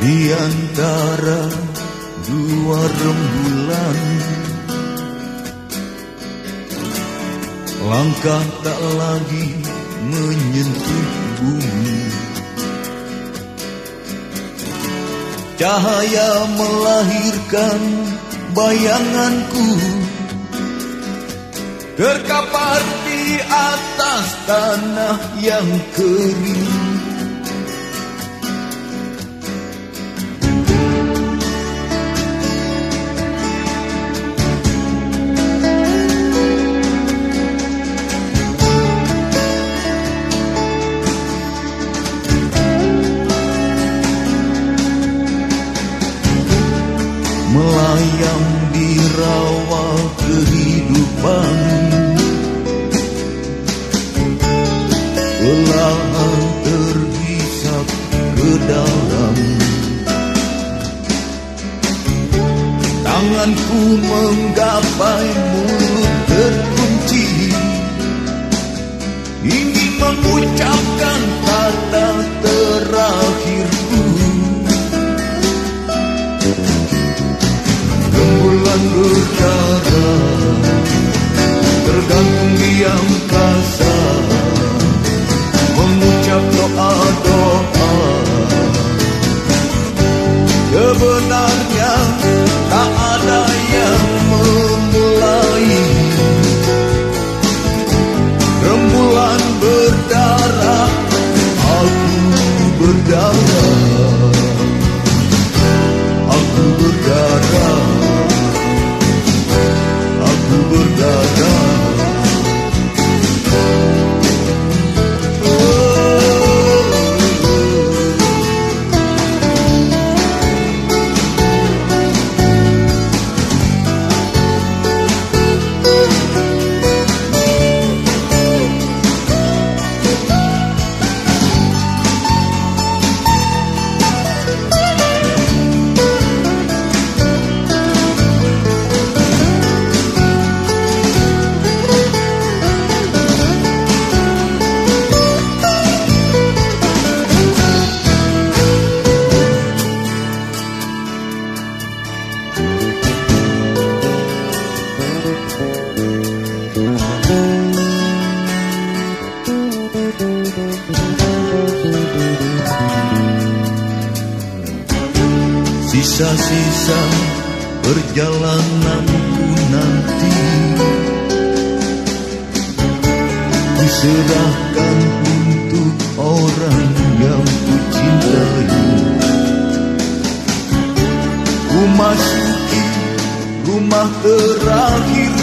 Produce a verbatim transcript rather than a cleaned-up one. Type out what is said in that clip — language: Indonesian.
Di antara dua rembulan, langkah tak lagi menyentuh bumi. Cahaya melahirkan bayanganku, terkapar di atas tanah yang kering. Melayang di rawa kehidupan, perlahan terhisap ke dalam. Tanganku menggapai mulut terkunci, ingin mengucapkan kata terakhirku. Rembulan berdarah tergantung di angkasa, mengucap doa-doa. Sebenarnya tak ada yang memulai. Rembulan berdarah, aku berdarah. Aku berdarah, aku berdarah. Sisa-sisa perjalananku nanti diserahkan untuk orang yang ku cintai. Ku masuki rumah terakhir